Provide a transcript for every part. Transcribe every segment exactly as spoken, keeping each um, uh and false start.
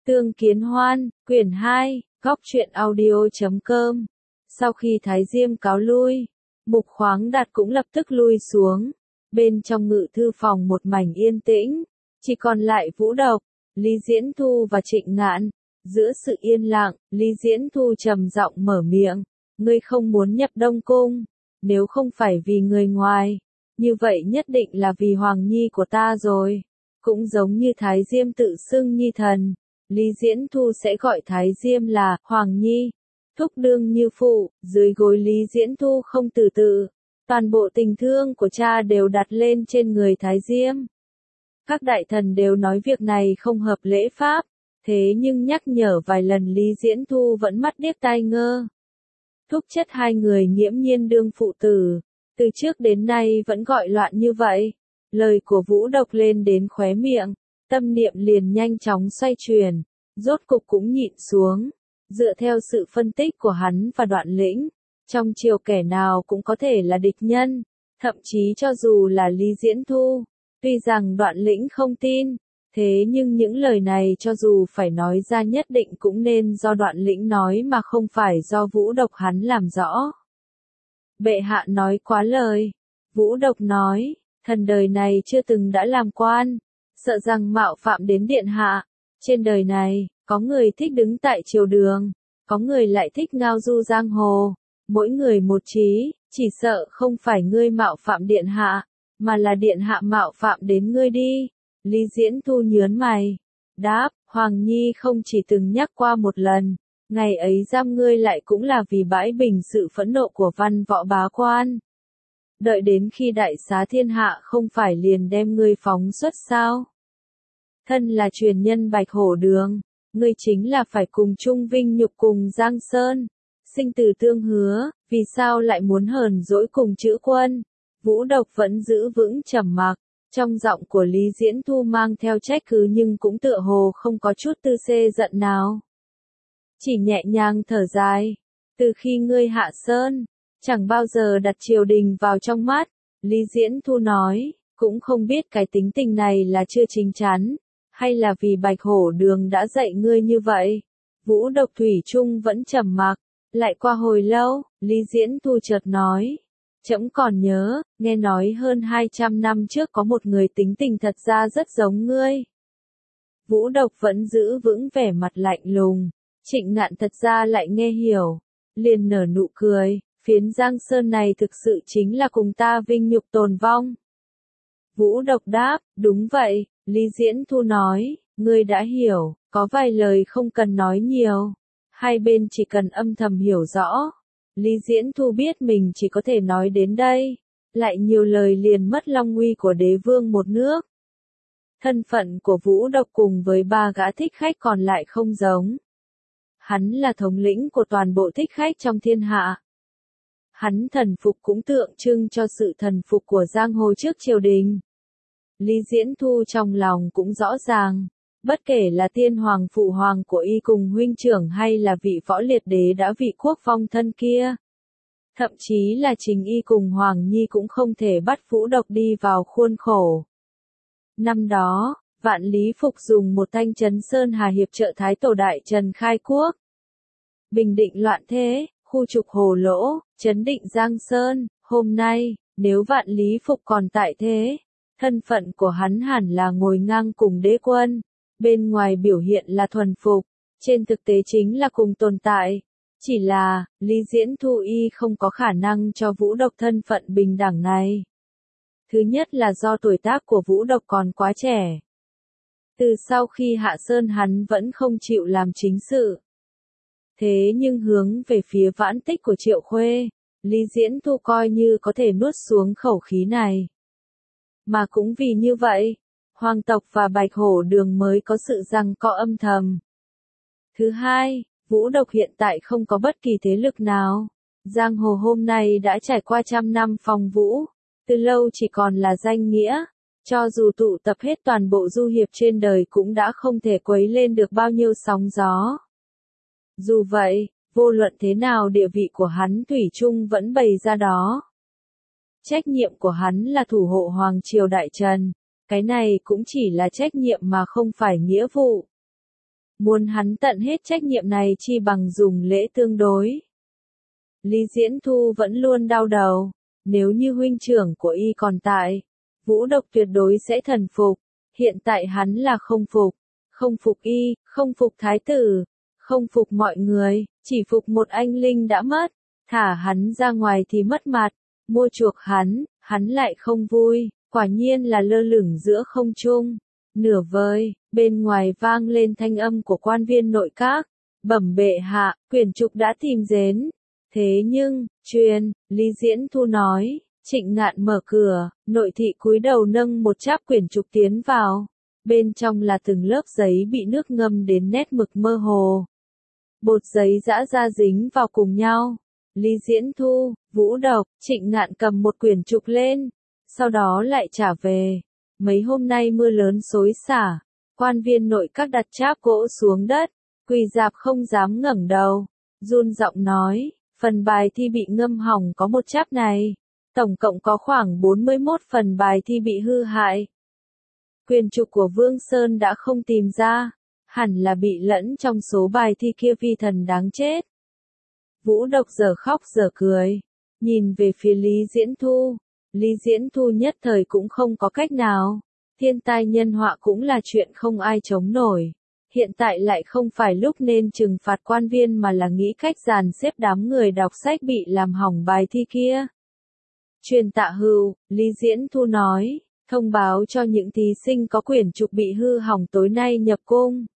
Tương Kiến Hoan, quyển hai, góc truyện audio chấm com. Sau khi Thái Diêm cáo lui, Mục Khoáng Đạt cũng lập tức lui xuống. Bên trong ngự thư phòng một mảnh yên tĩnh, chỉ còn lại Vũ Độc, Lý Diễn Thu và Trịnh Ngạn. Giữa sự yên lặng, Lý Diễn Thu trầm giọng mở miệng, ngươi không muốn nhập Đông Cung, nếu không phải vì người ngoài, như vậy nhất định là vì Hoàng Nhi của ta rồi. Cũng giống như Thái Diêm tự xưng Nhi thần, Lý Diễn Thu sẽ gọi Thái Diêm là Hoàng Nhi. Thúc đương như phụ, dưới gối Lý Diễn Thu không từ tự, toàn bộ tình thương của cha đều đặt lên trên người Thái Diêm. Các đại thần đều nói việc này không hợp lễ pháp, thế nhưng nhắc nhở vài lần Lý Diễn Thu vẫn mắt điếc tai ngơ. Thúc chất hai người nghiễm nhiên đương phụ tử, từ trước đến nay vẫn gọi loạn như vậy. Lời của Vũ Độc lên đến khóe miệng, tâm niệm liền nhanh chóng xoay chuyển, rốt cục cũng nhịn xuống. Dựa theo sự phân tích của hắn và Đoạn Lĩnh, trong triều kẻ nào cũng có thể là địch nhân, thậm chí cho dù là Lý Diễn Thu. Tuy rằng Đoạn Lĩnh không tin, thế nhưng những lời này cho dù phải nói ra nhất định cũng nên do Đoạn Lĩnh nói mà không phải do Vũ Độc hắn làm rõ. Bệ hạ nói quá lời. Vũ Độc nói, thần đời này chưa từng đã làm quan, sợ rằng mạo phạm đến điện hạ. Trên đời này, có người thích đứng tại triều đường, có người lại thích ngao du giang hồ. Mỗi người một trí, chỉ sợ không phải ngươi mạo phạm điện hạ, mà là điện hạ mạo phạm đến ngươi đi. Lý Diễn Thu nhớn mày, đáp, Hoàng Nhi không chỉ từng nhắc qua một lần, ngày ấy giam ngươi lại cũng là vì bãi bình sự phẫn nộ của văn võ bá quan. Đợi đến khi đại xá thiên hạ không phải liền đem ngươi phóng xuất sao? Thân là truyền nhân Bạch Hổ Đường, ngươi chính là phải cùng chung vinh nhục cùng Giang Sơn, sinh tử tương hứa, vì sao lại muốn hờn dỗi cùng Chữ Quân? Vũ Độc vẫn giữ vững trầm mặc, trong giọng của Lý Diễn Thu mang theo trách cứ nhưng cũng tựa hồ không có chút tư xê giận nào. Chỉ nhẹ nhàng thở dài, từ khi ngươi hạ sơn, chẳng bao giờ đặt triều đình vào trong mắt. Lý Diễn Thu nói, cũng không biết cái tính tình này là chưa chín chắn, hay là vì Bạch Hổ Đường đã dạy ngươi như vậy. Vũ Độc thủy chung vẫn trầm mặc, lại qua hồi lâu, Lý Diễn Thu chợt nói, trẫm còn nhớ, nghe nói hơn hai trăm năm trước có một người tính tình thật ra rất giống ngươi. Vũ Độc vẫn giữ vững vẻ mặt lạnh lùng, Trịnh Ngạn thật ra lại nghe hiểu, liền nở nụ cười, phiến Giang Sơn này thực sự chính là cùng ta vinh nhục tồn vong. Vũ Độc đáp, đúng vậy. Lý Diễn Thu nói, ngươi đã hiểu, có vài lời không cần nói nhiều, hai bên chỉ cần âm thầm hiểu rõ. Lý Diễn Thu biết mình chỉ có thể nói đến đây, lại nhiều lời liền mất long uy của đế vương một nước. Thân phận của Vũ Độc cùng với ba gã thích khách còn lại không giống. Hắn là thống lĩnh của toàn bộ thích khách trong thiên hạ. Hắn thần phục cũng tượng trưng cho sự thần phục của giang hồ trước triều đình. Lý Diễn Thu trong lòng cũng rõ ràng, bất kể là tiên hoàng phụ hoàng của y cùng huynh trưởng hay là vị võ liệt đế đã vị quốc phong thân kia, thậm chí là chính y cùng Hoàng Nhi cũng không thể bắt Vũ Độc đi vào khuôn khổ. Năm đó, Vạn Lý Phục dùng một thanh trấn Sơn Hà hiệp trợ Thái Tổ Đại Trần khai quốc, bình định loạn thế, khu trục hồ lỗ, trấn định Giang Sơn. Hôm nay, nếu Vạn Lý Phục còn tại thế, thân phận của hắn hẳn là ngồi ngang cùng đế quân, bên ngoài biểu hiện là thuần phục, trên thực tế chính là cùng tồn tại. Chỉ là, Lý Diễn Thu y không có khả năng cho Vũ Độc thân phận bình đẳng này. Thứ nhất là do tuổi tác của Vũ Độc còn quá trẻ. Từ sau khi hạ sơn hắn vẫn không chịu làm chính sự. Thế nhưng hướng về phía vãn tích của Triệu Khuê, Lý Diễn Thu coi như có thể nuốt xuống khẩu khí này. Mà cũng vì như vậy, Hoàng tộc và Bạch Hổ Đường mới có sự giằng co âm thầm. Thứ hai, Vũ Độc hiện tại không có bất kỳ thế lực nào. Giang hồ hôm nay đã trải qua trăm năm phong vũ, từ lâu chỉ còn là danh nghĩa. Cho dù tụ tập hết toàn bộ du hiệp trên đời cũng đã không thể quấy lên được bao nhiêu sóng gió. Dù vậy, vô luận thế nào địa vị của hắn thủy chung vẫn bày ra đó. Trách nhiệm của hắn là thủ hộ Hoàng triều Đại Trần, cái này cũng chỉ là trách nhiệm mà không phải nghĩa vụ. Muốn hắn tận hết trách nhiệm này chi bằng dùng lễ tương đối. Lý Diễn Thu vẫn luôn đau đầu, nếu như huynh trưởng của y còn tại, Vũ Độc tuyệt đối sẽ thần phục, hiện tại hắn là không phục, không phục y, không phục thái tử, không phục mọi người, chỉ phục một anh linh đã mất, thả hắn ra ngoài thì mất mặt, mua chuộc hắn, hắn lại không vui, quả nhiên là lơ lửng giữa không trung. Nửa vời, bên ngoài vang lên thanh âm của quan viên nội các, bẩm bệ hạ, quyển trục đã tìm đến. Thế nhưng, truyền, Lý Diễn Thu nói, Trịnh Ngạn mở cửa, nội thị cúi đầu nâng một cháp quyển trục tiến vào. Bên trong là từng lớp giấy bị nước ngâm đến nét mực mơ hồ. Bột giấy giã ra dính vào cùng nhau. Lý Diễn Thu, Vũ Độc, Trịnh Ngạn cầm một quyển trục lên, sau đó lại trả về. Mấy hôm nay mưa lớn xối xả, quan viên nội các đặt cháp gỗ xuống đất, quỳ rạp không dám ngẩng đầu, run giọng nói, phần bài thi bị ngâm hỏng có một cháp này, tổng cộng có khoảng bốn mươi mốt phần bài thi bị hư hại. Quyển trục của Vương Sơn đã không tìm ra, hẳn là bị lẫn trong số bài thi kia, vi thần đáng chết. Vũ Độc giờ khóc giờ cười, nhìn về phía Lý Diễn Thu. Lý Diễn Thu nhất thời cũng không có cách nào, thiên tai nhân họa cũng là chuyện không ai chống nổi. Hiện tại lại không phải lúc nên trừng phạt quan viên mà là nghĩ cách dàn xếp đám người đọc sách bị làm hỏng bài thi kia. Truyền Tạ Hưu, Lý Diễn Thu nói, thông báo cho những thí sinh có quyển trục bị hư hỏng tối nay nhập cung.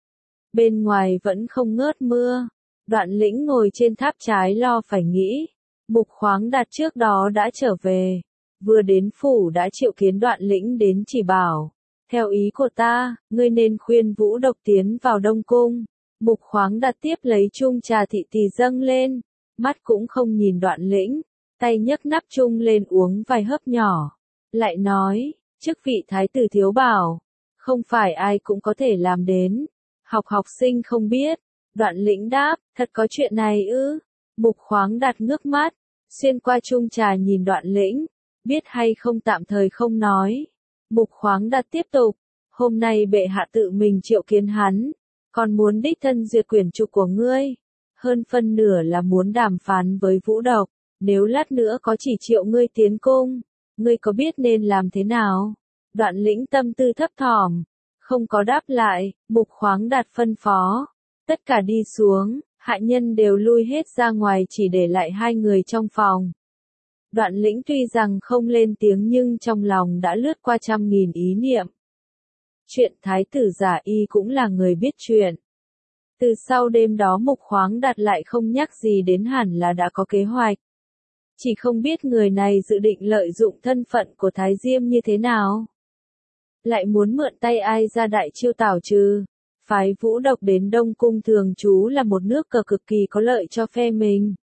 Bên ngoài vẫn không ngớt mưa, Đoạn Lĩnh ngồi trên tháp trái lo phải nghĩ. Mục Khoáng Đạt trước đó đã trở về, vừa đến phủ đã triệu kiến Đoạn Lĩnh đến chỉ bảo. Theo ý của ta, ngươi nên khuyên Vũ Độc tiến vào Đông Cung. Mục Khoáng Đạt tiếp lấy chung trà thị tỳ dâng lên, mắt cũng không nhìn Đoạn Lĩnh, tay nhấc nắp chung lên uống vài hớp nhỏ. Lại nói, chức vị thái tử thiếu bảo, không phải ai cũng có thể làm đến. Học học sinh không biết. Đoạn Lĩnh đáp, thật có chuyện này ư? Mục Khoáng Đạt ngước mắt, xuyên qua chung trà nhìn Đoạn Lĩnh, biết hay không tạm thời không nói. Mục Khoáng Đạt tiếp tục, hôm nay bệ hạ tự mình triệu kiến hắn, còn muốn đích thân duyệt quyển trục của ngươi. Hơn phân nửa là muốn đàm phán với Vũ Độc, nếu lát nữa có chỉ triệu ngươi tiến cung, ngươi có biết nên làm thế nào? Đoạn Lĩnh tâm tư thấp thỏm, không có đáp lại. Mục Khoáng Đạt phân phó, tất cả đi xuống, hạ nhân đều lui hết ra ngoài chỉ để lại hai người trong phòng. Đoạn Lĩnh tuy rằng không lên tiếng nhưng trong lòng đã lướt qua trăm nghìn ý niệm. Chuyện thái tử giả y cũng là người biết chuyện. Từ sau đêm đó Mục Khoáng Đạt lại không nhắc gì đến, hẳn là đã có kế hoạch. Chỉ không biết người này dự định lợi dụng thân phận của Thái Diêm như thế nào. Lại muốn mượn tay ai ra đại chiêu tảo trừ. Phái Vũ Độc đến Đông Cung thường trú là một nước cờ cực kỳ có lợi cho phe mình.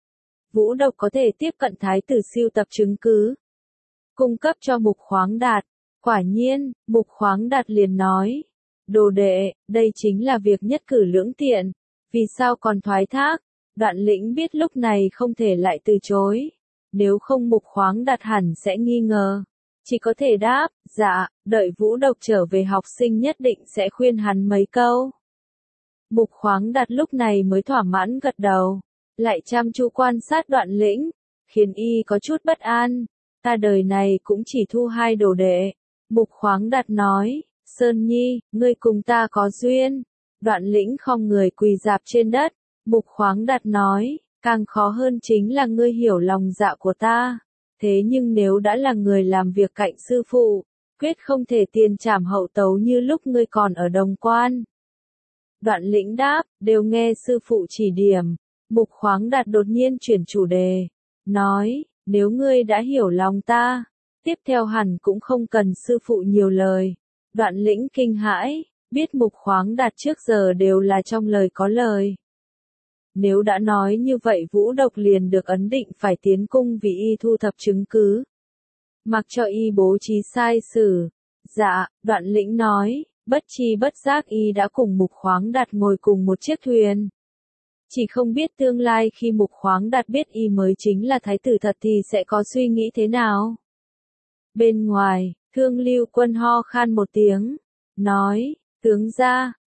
Vũ Độc có thể tiếp cận thái tử sưu tập chứng cứ, cung cấp cho Mục Khoáng Đạt. Quả nhiên, Mục Khoáng Đạt liền nói, đồ đệ, đây chính là việc nhất cử lưỡng tiện, vì sao còn thoái thác? Đoạn Lĩnh biết lúc này không thể lại từ chối, nếu không Mục Khoáng Đạt hẳn sẽ nghi ngờ. Chỉ có thể đáp, dạ, đợi Vũ Độc trở về học sinh nhất định sẽ khuyên hắn mấy câu. Mục Khoáng Đạt lúc này mới thỏa mãn gật đầu, lại chăm chú quan sát Đoạn Lĩnh, khiến y có chút bất an. Ta đời này cũng chỉ thu hai đồ đệ. Mục Khoáng Đạt nói, Sơn Nhi, ngươi cùng ta có duyên. Đoạn Lĩnh khom người quỳ rạp trên đất. Mục Khoáng Đạt nói, càng khó hơn chính là ngươi hiểu lòng dạ của ta. Thế nhưng nếu đã là người làm việc cạnh sư phụ, quyết không thể tiền trảm hậu tấu như lúc ngươi còn ở Đồng Quan. Đoạn Lĩnh đáp, đều nghe sư phụ chỉ điểm. Mục Khoáng Đạt đột nhiên chuyển chủ đề, nói, nếu ngươi đã hiểu lòng ta, tiếp theo hẳn cũng không cần sư phụ nhiều lời. Đoạn Lĩnh kinh hãi, biết Mục Khoáng Đạt trước giờ đều là trong lời có lời. Nếu đã nói như vậy Vũ Độc liền được ấn định phải tiến cung vì y thu thập chứng cứ. Mặc cho y bố trí sai sử. Dạ, Đoạn Lĩnh nói, bất chi bất giác y đã cùng Mục Khoáng Đạt ngồi cùng một chiếc thuyền. Chỉ không biết tương lai khi Mục Khoáng Đạt biết y mới chính là thái tử thật thì sẽ có suy nghĩ thế nào. Bên ngoài, Thương Lưu Quân ho khan một tiếng, nói, tướng gia,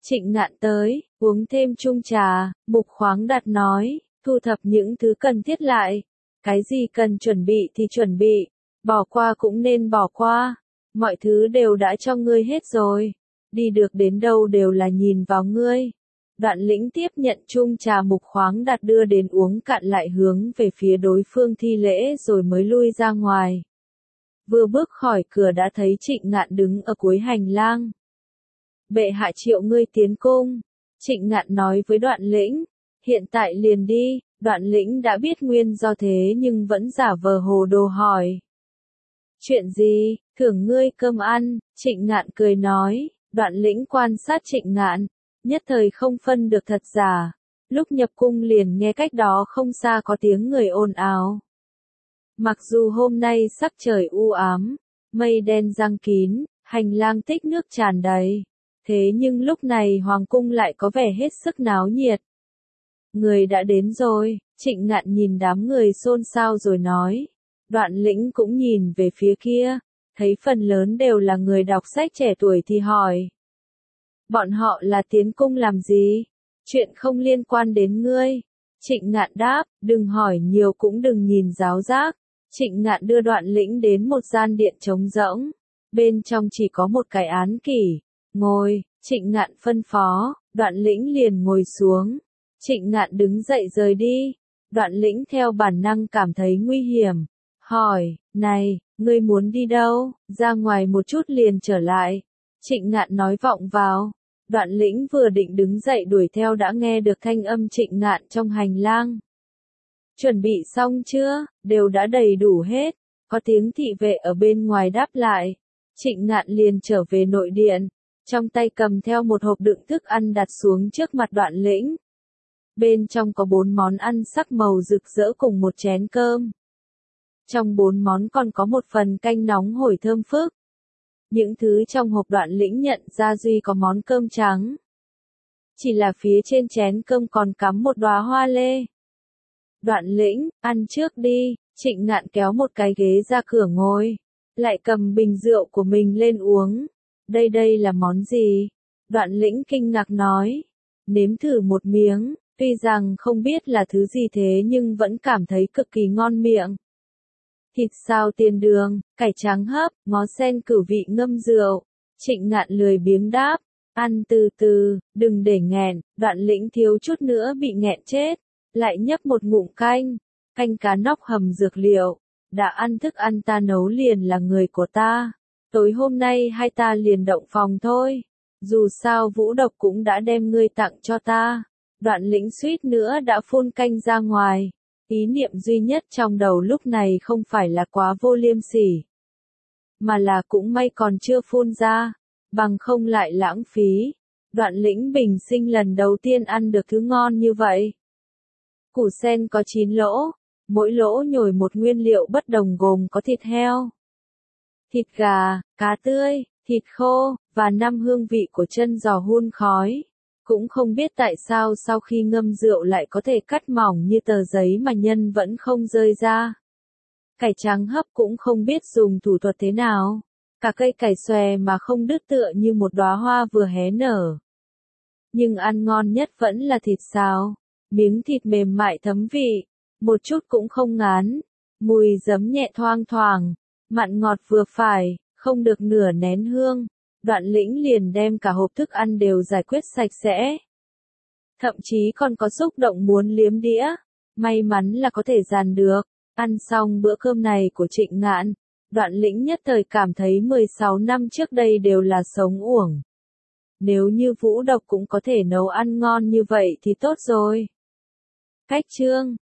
Trịnh Ngạn tới, uống thêm chung trà, Mục Khoáng Đạt nói, thu thập những thứ cần thiết lại. Cái gì cần chuẩn bị thì chuẩn bị, bỏ qua cũng nên bỏ qua. Mọi thứ đều đã cho ngươi hết rồi. Đi được đến đâu đều là nhìn vào ngươi. Đoạn Lĩnh tiếp nhận chung trà Mục Khoáng Đạt đưa đến uống cạn lại hướng về phía đối phương thi lễ rồi mới lui ra ngoài. Vừa bước khỏi cửa đã thấy Trịnh Ngạn đứng ở cuối hành lang. Bệ hạ triệu ngươi tiến cung. Trịnh Ngạn nói với Đoạn Lĩnh, hiện tại liền đi. Đoạn Lĩnh đã biết nguyên do thế nhưng vẫn giả vờ hồ đồ hỏi. Chuyện gì, thưởng ngươi cơm ăn, Trịnh Ngạn cười nói. Đoạn Lĩnh quan sát Trịnh Ngạn, nhất thời không phân được thật giả. Lúc nhập cung liền nghe cách đó không xa có tiếng người ồn ào. Mặc dù hôm nay sắc trời u ám, mây đen giăng kín, hành lang tích nước tràn đầy, thế nhưng lúc này hoàng cung lại có vẻ hết sức náo nhiệt. Người đã đến rồi, Trịnh Ngạn nhìn đám người xôn xao rồi nói. Đoạn Lĩnh cũng nhìn về phía kia, thấy phần lớn đều là người đọc sách trẻ tuổi thì hỏi. Bọn họ là tiến cung làm gì? Chuyện không liên quan đến ngươi. Trịnh Ngạn đáp, đừng hỏi nhiều cũng đừng nhìn giáo giác. Trịnh Ngạn đưa Đoạn Lĩnh đến một gian điện trống rỗng. Bên trong chỉ có một cái án kỷ. Ngồi, Trịnh Ngạn phân phó, Đoạn Lĩnh liền ngồi xuống. Trịnh Ngạn đứng dậy rời đi. Đoạn Lĩnh theo bản năng cảm thấy nguy hiểm. Hỏi, này, ngươi muốn đi đâu? Ra ngoài một chút liền trở lại. Trịnh Ngạn nói vọng vào. Đoạn Lĩnh vừa định đứng dậy đuổi theo đã nghe được thanh âm Trịnh Ngạn trong hành lang. Chuẩn bị xong chưa? Đều đã đầy đủ hết. Có tiếng thị vệ ở bên ngoài đáp lại. Trịnh Ngạn liền trở về nội điện. Trong tay cầm theo một hộp đựng thức ăn đặt xuống trước mặt Đoạn Lĩnh. Bên trong có bốn món ăn sắc màu rực rỡ cùng một chén cơm. Trong bốn món còn có một phần canh nóng hổi thơm phức. Những thứ trong hộp Đoạn Lĩnh nhận ra duy có món cơm trắng. Chỉ là phía trên chén cơm còn cắm một đóa hoa lê. Đoạn Lĩnh, ăn trước đi, Trịnh Ngạn kéo một cái ghế ra cửa ngồi. Lại cầm bình rượu của mình lên uống. Đây đây là món gì? Đoạn Lĩnh kinh ngạc nói. Nếm thử một miếng, tuy rằng không biết là thứ gì thế nhưng vẫn cảm thấy cực kỳ ngon miệng. Thịt xào tiền đường, cải trắng hấp, ngó sen cửu vị ngâm rượu. Trịnh Ngạn lười biếng đáp, ăn từ từ, đừng để nghẹn. Đoạn Lĩnh thiếu chút nữa bị nghẹn chết, lại nhấp một ngụm canh, canh cá nóc hầm dược liệu. Đã ăn thức ăn ta nấu liền là người của ta, tối hôm nay hai ta liền động phòng thôi. Dù sao Vũ Độc cũng đã đem ngươi tặng cho ta. Đoạn Lĩnh suýt nữa đã phun canh ra ngoài. Ý niệm duy nhất trong đầu lúc này không phải là quá vô liêm sỉ, mà là cũng may còn chưa phun ra, bằng không lại lãng phí. Đoạn Lĩnh bình sinh lần đầu tiên ăn được thứ ngon như vậy. Củ sen có chín lỗ, mỗi lỗ nhồi một nguyên liệu bất đồng gồm có thịt heo, thịt gà, cá tươi, thịt khô, và năm hương vị của chân giò hun khói. Cũng không biết tại sao sau khi ngâm rượu lại có thể cắt mỏng như tờ giấy mà nhân vẫn không rơi ra. Cải trắng hấp cũng không biết dùng thủ thuật thế nào. Cả cây cải xòe mà không đứt tựa như một đóa hoa vừa hé nở. Nhưng ăn ngon nhất vẫn là thịt xào. Miếng thịt mềm mại thấm vị, một chút cũng không ngán. Mùi giấm nhẹ thoang thoảng, mặn ngọt vừa phải, không được nửa nén hương. Đoạn Lĩnh liền đem cả hộp thức ăn đều giải quyết sạch sẽ. Thậm chí còn có xúc động muốn liếm đĩa. May mắn là có thể dàn được. Ăn xong bữa cơm này của Trịnh Ngạn, Đoạn Lĩnh nhất thời cảm thấy mười sáu năm trước đây đều là sống uổng. Nếu như Vũ Độc cũng có thể nấu ăn ngon như vậy thì tốt rồi. Cách chương